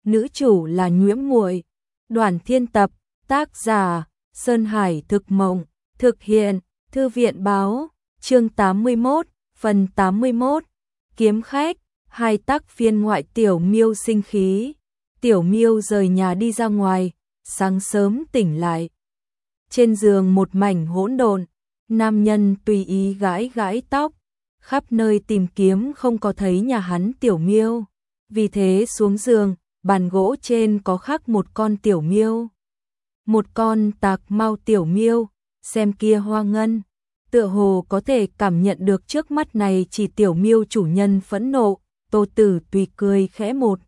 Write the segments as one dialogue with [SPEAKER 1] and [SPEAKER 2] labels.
[SPEAKER 1] nữ chủ là Nhuễm Muội. Đoàn Thiên Tập, tác giả Sơn Hải Thực Mộng, thực hiện Thư viện Báo, chương 81, phần 81. Kiếm khách, hai tác phiên ngoại. Tiểu Miêu sinh khí. Tiểu Miêu rời nhà đi ra ngoài, sáng sớm tỉnh lại. Trên giường một mảnh hỗn độn, nam nhân tùy ý gãi gãi tóc, khắp nơi tìm kiếm không có thấy nhà hắn Tiểu Miêu. Vì thế xuống giường, bàn gỗ trên có khắc một con Tiểu Miêu. Một con tạc mau Tiểu Miêu, xem kia hoa ngân, tựa hồ có thể cảm nhận được trước mắt này chỉ Tiểu Miêu chủ nhân phẫn nộ. Tô Tử Tùy cười khẽ một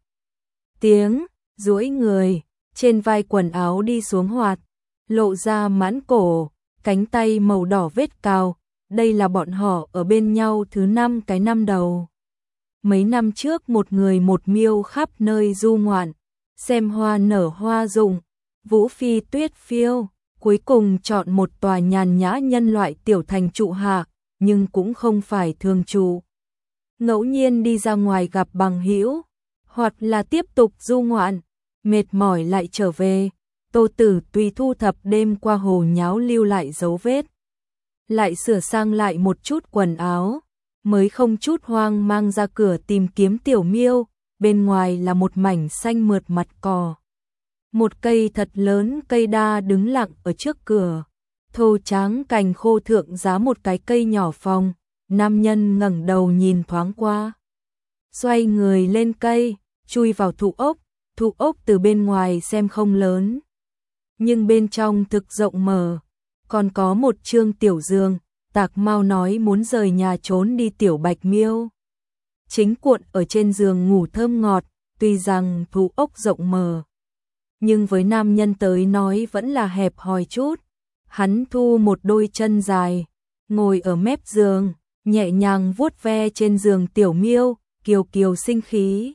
[SPEAKER 1] tiếng, duỗi người, trên vai quần áo đi xuống hoạt, lộ ra mãn cổ, cánh tay màu đỏ vết cào. Đây là bọn họ ở bên nhau thứ 5 cái năm đầu. Mấy năm trước một người một miêu khắp nơi du ngoạn, xem hoa nở hoa rụng, vũ phi tuyết phiêu, cuối cùng chọn một tòa nhàn nhã nhân loại tiểu thành trụ hạ, nhưng cũng không phải thường trụ. Ngẫu nhiên đi ra ngoài gặp bằng hữu, hoặc là tiếp tục du ngoạn, mệt mỏi lại trở về. Tô Tử Tùy thu thập đêm qua hồ nháo lưu lại dấu vết, lại sửa sang lại một chút quần áo, mới không chút hoang mang ra cửa tìm kiếm Tiểu Miêu. Bên ngoài là một mảnh xanh mượt mặt cỏ. Một cây thật lớn cây đa đứng lặng ở trước cửa, thô tráng cành khô thượng giá một cái cây nhỏ phòng. Nam nhân ngẩng đầu nhìn thoáng qua, xoay người lên cây, chui vào thụ ốc. Thụ ốc từ bên ngoài xem không lớn, nhưng bên trong thực rộng mở, còn có một trương tiểu giường. Tạc Mau nói muốn rời nhà trốn đi Tiểu Bạch Miêu chính cuộn ở trên giường ngủ thơm ngọt. Tuy rằng thụ ốc rộng mở, nhưng với nam nhân tới nói vẫn là hẹp hòi chút. Hắn thu một đôi chân dài, ngồi ở mép giường, nhẹ nhàng vuốt ve trên giường Tiểu Miêu, kiều kiều sinh khí.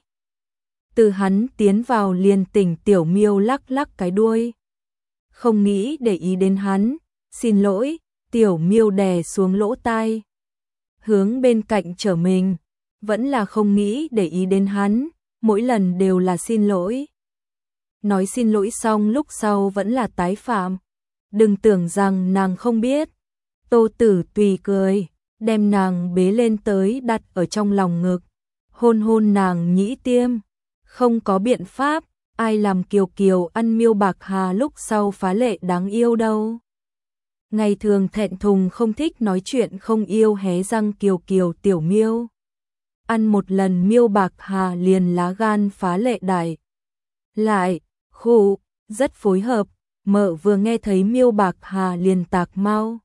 [SPEAKER 1] Từ hắn tiến vào liền tỉnh Tiểu Miêu lắc lắc cái đuôi, không nghĩ để ý đến hắn. Xin lỗi. Tiểu Miêu đè xuống lỗ tai, hướng bên cạnh trở mình, vẫn là không nghĩ để ý đến hắn, mỗi lần đều là xin lỗi. Nói xin lỗi xong lúc sau vẫn là tái phạm. Đừng tưởng rằng nàng không biết. Tô Tử Tùy cười, đem nàng bế lên tới đặt ở trong lòng ngực, hôn hôn nàng nhĩ tiêm. Không có biện pháp, ai làm Kiều Kiều ăn miêu bạc hà lúc sau phá lệ đáng yêu đâu. Ngày thường thẹn thùng không thích nói chuyện không yêu hé răng Kiều Kiều Tiểu Miêu, ăn một lần miêu bạc hà liền lá gan phá lệ đại. Lại, khụ, rất phối hợp. Mợ vừa nghe thấy miêu bạc hà liền Tạc Mau.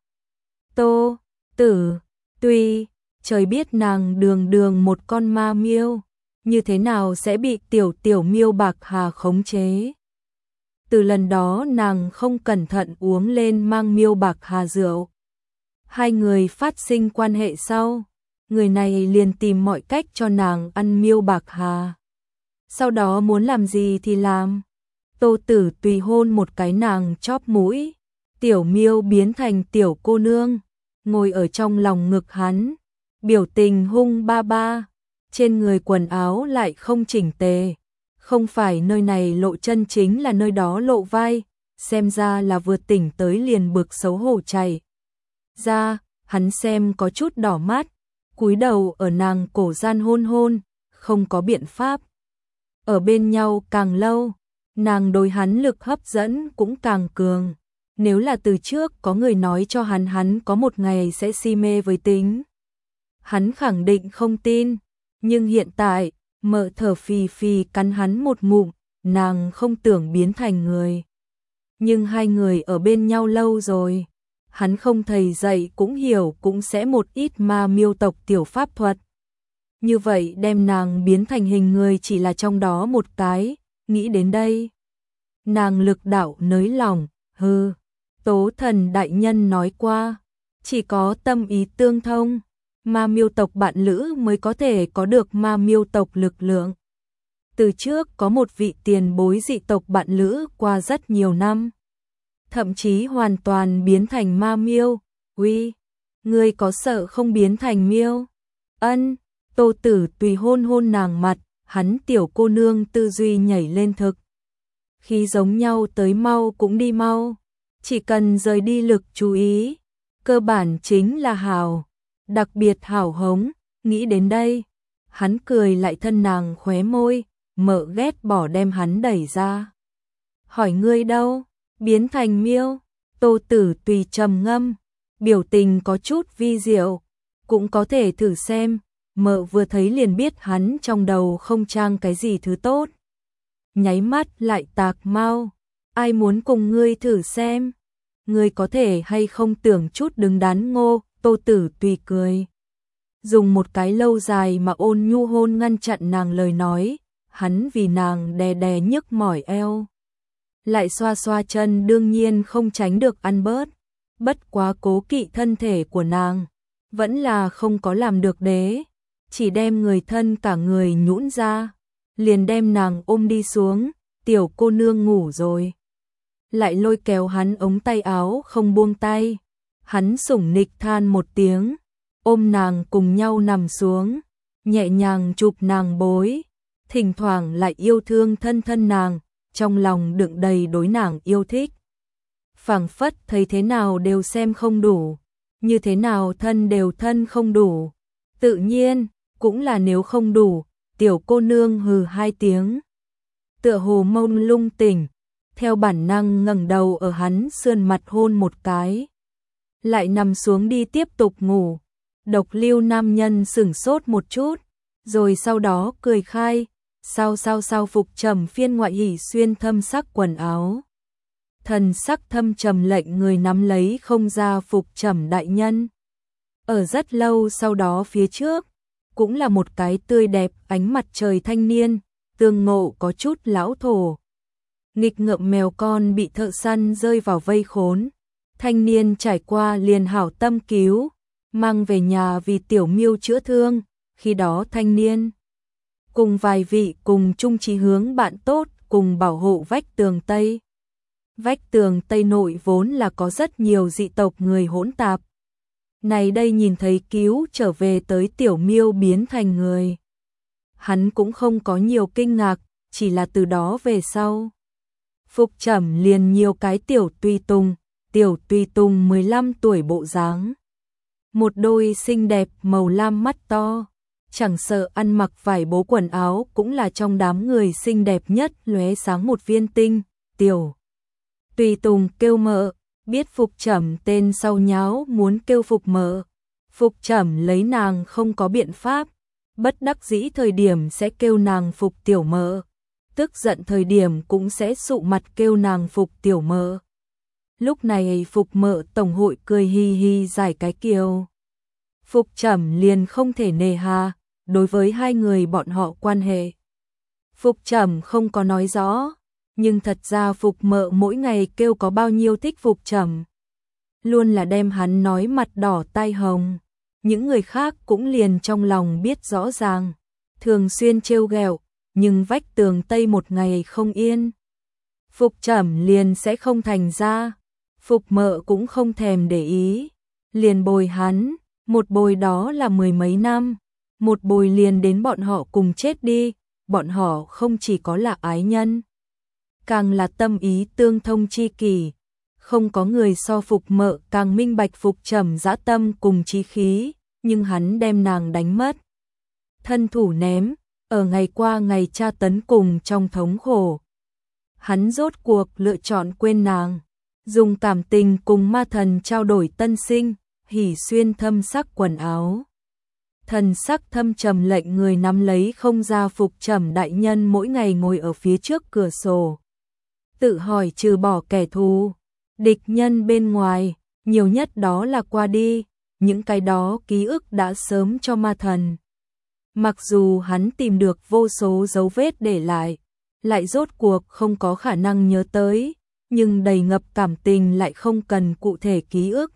[SPEAKER 1] Tô Tử Tùy, trời biết nàng đường đường một con ma miêu, như thế nào sẽ bị tiểu miêu bạc hà khống chế. Từ lần đó nàng không cẩn thận uống lên mang miêu bạc hà rượu. Hai người phát sinh quan hệ sau, người này liền tìm mọi cách cho nàng ăn miêu bạc hà. Sau đó muốn làm gì thì làm. Tô Tử Tùy hôn một cái nàng chóp mũi. Tiểu Miêu biến thành tiểu cô nương, ngồi ở trong lòng ngực hắn, biểu tình hung ba ba. Trên người quần áo lại không chỉnh tề, không phải nơi này lộ chân chính là nơi đó lộ vai. Xem ra là vừa tỉnh tới liền bực xấu hổ chảy ra. Hắn xem có chút đỏ mắt, cúi đầu ở nàng cổ gian hôn hôn. Không có biện pháp, ở bên nhau càng lâu, nàng đối hắn lực hấp dẫn cũng càng cường. Nếu là từ trước có người nói cho hắn có một ngày sẽ si mê với tính, hắn khẳng định không tin. Nhưng hiện tại, mợ thở phì phì cắn hắn một ngụm, nàng không tưởng biến thành người. Nhưng hai người ở bên nhau lâu rồi, hắn không thầy dạy cũng hiểu cũng sẽ một ít ma miêu tộc tiểu pháp thuật. Như vậy đem nàng biến thành hình người chỉ là trong đó một cái. Nghĩ đến đây, nàng lực đạo nới lỏng. Hừ, Tố Thần đại nhân nói qua, chỉ có tâm ý tương thông, ma miêu tộc bạn lữ mới có thể có được ma miêu tộc lực lượng. Từ trước có một vị tiền bối dị tộc bạn lữ qua rất nhiều năm, thậm chí hoàn toàn biến thành ma miêu. Uy, ngươi có sợ không biến thành miêu? Ân. Tô Tử Tùy hôn hôn nàng mặt, hắn tiểu cô nương tư duy nhảy lên thực. Khi giống nhau tới mau cũng đi mau, chỉ cần rời đi lực chú ý, cơ bản chính là hào, đặc biệt hào hống, nghĩ đến đây, hắn cười lại thân nàng khóe môi, Mợ ghét bỏ đem hắn đẩy ra. Hỏi ngươi đâu, biến thành miêu, Tô Tử Tùy trầm ngâm, biểu tình có chút vi diệu, cũng có thể thử xem, Mợ vừa thấy liền biết hắn trong đầu không trang cái gì thứ tốt. Nháy mắt lại tạc mau, ai muốn cùng ngươi thử xem, ngươi có thể hay không tưởng chút đứng đắn ngô, Tô Tử Tùy cười. Dùng một cái lâu dài mà ôn nhu hôn ngăn chặn nàng lời nói, hắn vì nàng đè đè nhức mỏi eo. Lại xoa xoa chân đương nhiên không tránh được ăn bớt, bất quá cố kỵ thân thể của nàng, vẫn là không có làm được đế, chỉ đem người thân cả người nhũn ra, liền đem nàng ôm đi xuống, tiểu cô nương ngủ rồi. Lại lôi kéo hắn ống tay áo không buông tay, hắn sủng nịch than một tiếng, ôm nàng cùng nhau nằm xuống, nhẹ nhàng chụp nàng bối, thỉnh thoảng lại yêu thương thân thân nàng, trong lòng đựng đầy đối nàng yêu thích. Phảng phất thấy thế nào đều xem không đủ, như thế nào thân đều thân không đủ, tự nhiên, cũng là nếu không đủ, tiểu cô nương hừ hai tiếng. Tựa hồ mông lung tỉnh, theo bản năng ngẩng đầu ở hắn sườn mặt hôn một cái. Lại nằm xuống đi tiếp tục ngủ, độc lưu nam nhân sửng sốt một chút, rồi sau đó cười khai, sao Phục Trầm phiên ngoại hỉ xuyên thâm sắc quần áo. Thần sắc thâm trầm lệnh người nắm lấy không ra Phục Trầm đại nhân. Ở rất lâu sau đó phía trước, cũng là một cái tươi đẹp ánh mặt trời thanh niên, tương ngộ có chút lão thổ. Nghịch ngợm mèo con bị thợ săn rơi vào vây khốn, thanh niên trải qua liền hảo tâm cứu, mang về nhà vì tiểu miêu chữa thương, khi đó thanh niên cùng vài vị cùng chung chí hướng bạn tốt cùng bảo hộ vách tường Tây. Vách tường Tây nội vốn là có rất nhiều dị tộc người hỗn tạp. Này đây nhìn thấy cứu trở về tới tiểu miêu biến thành người. Hắn cũng không có nhiều kinh ngạc, chỉ là từ đó về sau. Phục Trầm liền nhiều cái tiểu tùy tùng 15 tuổi bộ dáng. Một đôi xinh đẹp màu lam mắt to, chẳng sợ ăn mặc vải bố quần áo cũng là trong đám người xinh đẹp nhất lóe sáng một viên tinh, tiểu. Tùy tùng kêu mợ, biết Phục Trầm tên sau nháo muốn kêu Phục mợ. Phục Trầm lấy nàng không có biện pháp, bất đắc dĩ thời điểm sẽ kêu nàng Phục tiểu mợ, tức giận thời điểm cũng sẽ sụ mặt kêu nàng Phục tiểu mợ. Lúc này Phục mợ tổng hội cười hi hi giải cái kiều. Phục Trầm liền không thể nề hà, đối với hai người bọn họ quan hệ. Phục Trầm không có nói rõ, nhưng thật ra Phục mợ mỗi ngày kêu có bao nhiêu thích Phục Trầm. Luôn là đem hắn nói mặt đỏ tai hồng, những người khác cũng liền trong lòng biết rõ ràng, thường xuyên trêu ghẹo, nhưng vách tường Tây một ngày không yên. Phục Trầm liền sẽ không thành ra, Phục mợ cũng không thèm để ý, liền bồi hắn, một bồi đó là mười mấy năm, một bồi liền đến bọn họ cùng chết đi, bọn họ không chỉ có là ái nhân, càng là tâm ý tương thông chi kỷ, không có người so Phục mợ càng minh bạch Phục Trầm dã tâm cùng chí khí, nhưng hắn đem nàng đánh mất. Thân thủ ném, ở ngày qua ngày tra tấn cùng trong thống khổ. Hắn rốt cuộc lựa chọn quên nàng, dùng cảm tình cùng ma thần trao đổi tân sinh, hỉ xuyên thâm sắc quần áo. Thần sắc thâm trầm lệnh người nắm lấy không ra Phục Trầm đại nhân mỗi ngày ngồi ở phía trước cửa sổ. Tự hỏi trừ bỏ kẻ thù, địch nhân bên ngoài, nhiều nhất đó là qua đi, những cái đó ký ức đã sớm cho ma thần. Mặc dù hắn tìm được vô số dấu vết để lại rốt cuộc không có khả năng nhớ tới, nhưng đầy ngập cảm tình lại không cần cụ thể ký ức.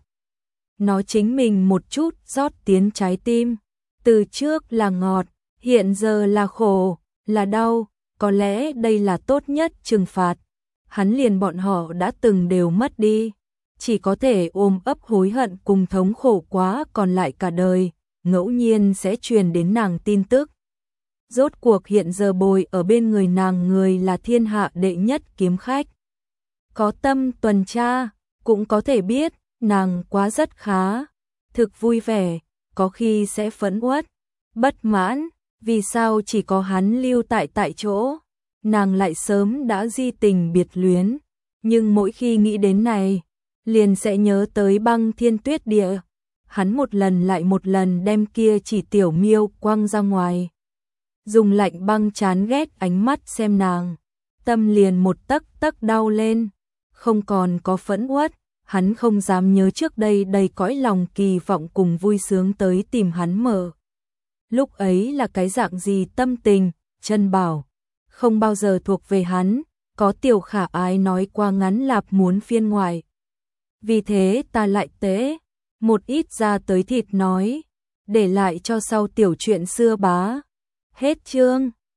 [SPEAKER 1] Nó chính mình một chút rót tiến trái tim, từ trước là ngọt, hiện giờ là khổ, là đau, có lẽ đây là tốt nhất trừng phạt. Hắn liền bọn họ đã từng đều mất đi, chỉ có thể ôm ấp hối hận cùng thống khổ quá còn lại cả đời, ngẫu nhiên sẽ truyền đến nàng tin tức. Rốt cuộc hiện giờ bồi ở bên người nàng người là thiên hạ đệ nhất kiếm khách. Có tâm tuần tra, cũng có thể biết, nàng quá rất khá, thực vui vẻ, có khi sẽ phẫn uất, bất mãn, vì sao chỉ có hắn lưu tại chỗ, nàng lại sớm đã di tình biệt luyến, nhưng mỗi khi nghĩ đến này, liền sẽ nhớ tới Băng Thiên Tuyết Địa, hắn một lần lại một lần đem kia chỉ tiểu miêu quăng ra ngoài. Dùng lạnh băng chán ghét ánh mắt xem nàng, tâm liền một tấc tấc đau lên, không còn có phẫn uất, hắn không dám nhớ trước đây đầy cõi lòng kỳ vọng cùng vui sướng tới tìm hắn mở. Lúc ấy là cái dạng gì tâm tình, Chân Bảo, không bao giờ thuộc về hắn, có Tiểu Khả Ái nói qua ngắn lạp muốn phiên ngoại. Vì thế ta lại tế, một ít ra tới thịt nói, để lại cho sau tiểu chuyện xưa bá. Hết chương.